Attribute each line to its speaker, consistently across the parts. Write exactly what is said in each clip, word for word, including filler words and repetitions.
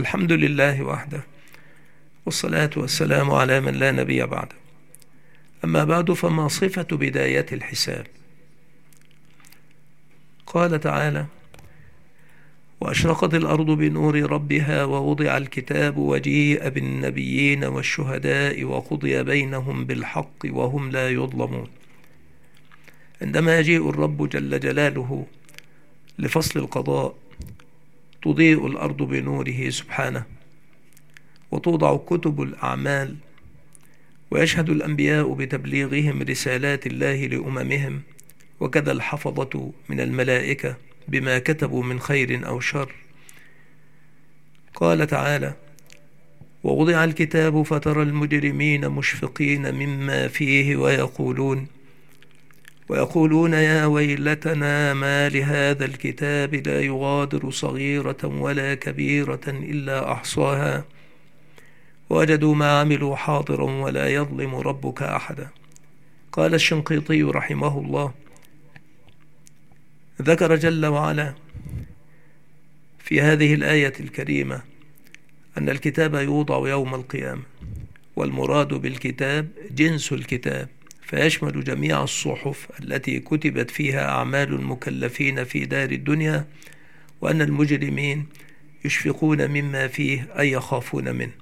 Speaker 1: الحمد لله وحده، والصلاة والسلام على من لا نبي بعده. أما بعد، فما صفة بداية الحساب؟ قال تعالى: وأشرقت الأرض بنور ربها ووضع الكتاب وجيء بالنبيين والشهداء وقضي بينهم بالحق وهم لا يظلمون. عندما يجيء الرب جل جلاله لفصل القضاء تضيء الأرض بنوره سبحانه، وتوضع كتب الأعمال، ويشهد الأنبياء بتبليغهم رسالات الله لأممهم، وكذا الحفظة من الملائكة بما كتبوا من خير أو شر. قال تعالى: ووضع الكتاب فترى المجرمين مشفقين مما فيه ويقولون ويقولون يا ويلتنا ما لهذا الكتاب لا يغادر صغيرة ولا كبيرة إلا أحصاها ووجدوا ما عملوا حاضرا ولا يظلم ربك أحدا. قال الشنقيطي رحمه الله: ذكر جل وعلا في هذه الآية الكريمة أن الكتاب يوضع يوم القيامة، والمراد بالكتاب جنس الكتاب، فيشمل جميع الصحف التي كتبت فيها أعمال المكلفين في دار الدنيا، وأن المجرمين يشفقون مما فيه أي يخافون منه.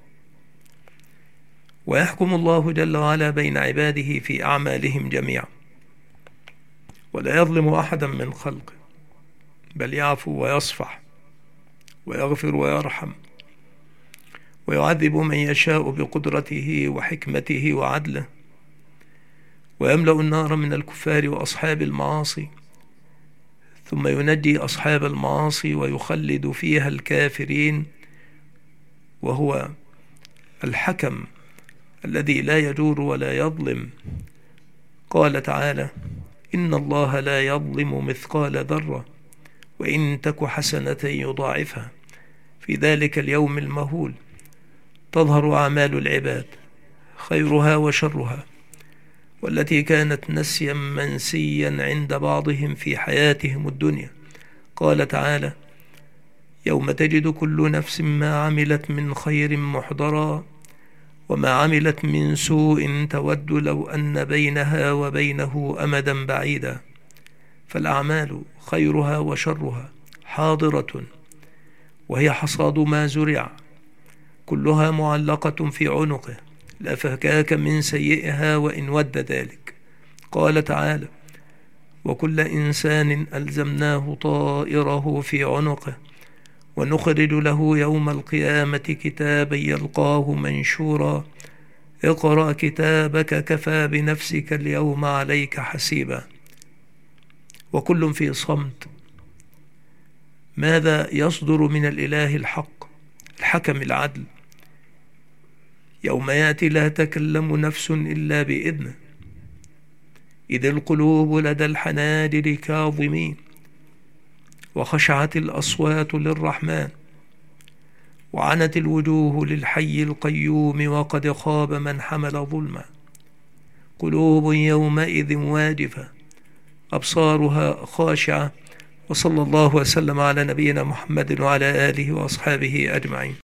Speaker 1: ويحكم الله جل وعلا بين عباده في أعمالهم جميعا، ولا يظلم أحدا من خلقه، بل يعفو ويصفح ويغفر ويرحم، ويعذب من يشاء بقدرته وحكمته وعدله، ويملأ النار من الكفار وأصحاب المعاصي، ثم ينجي أصحاب المعاصي ويخلد فيها الكافرين، وهو الحكم الذي لا يجور ولا يظلم. قال تعالى: إن الله لا يظلم مثقال ذرة وإن تك حسنة يضاعفها. في ذلك اليوم المهول تظهر أعمال العباد خيرها وشرها، والتي كانت نسيا منسيا عند بعضهم في حياتهم الدنيا. قال تعالى: يوم تجد كل نفس ما عملت من خير محضرا وما عملت من سوء تود لو أن بينها وبينه أمدا بعيدا. فالأعمال خيرها وشرها حاضرة، وهي حصاد ما زرع، كلها معلقة في عنقه، لا فكاك من سيئها وإن ود ذلك. قال تعالى: وكل إنسان ألزمناه طائره في عنقه ونخرج له يوم القيامة كتابا يلقاه منشورا اقرأ كتابك كفى بنفسك اليوم عليك حسيبا. وكل في صمت. ماذا يصدر من الإله الحق الحكم العدل؟ يوم يأتي لا تكلم نفس إلا بإذنه، إذ القلوب لدى الحناجر كاظمين، وخشعت الأصوات للرحمن، وعنت الوجوه للحي القيوم، وقد خاب من حمل ظلما. قلوب يومئذ واجفة أبصارها خاشعة. وصلى الله وسلم على نبينا محمد وعلى آله وأصحابه أجمعين.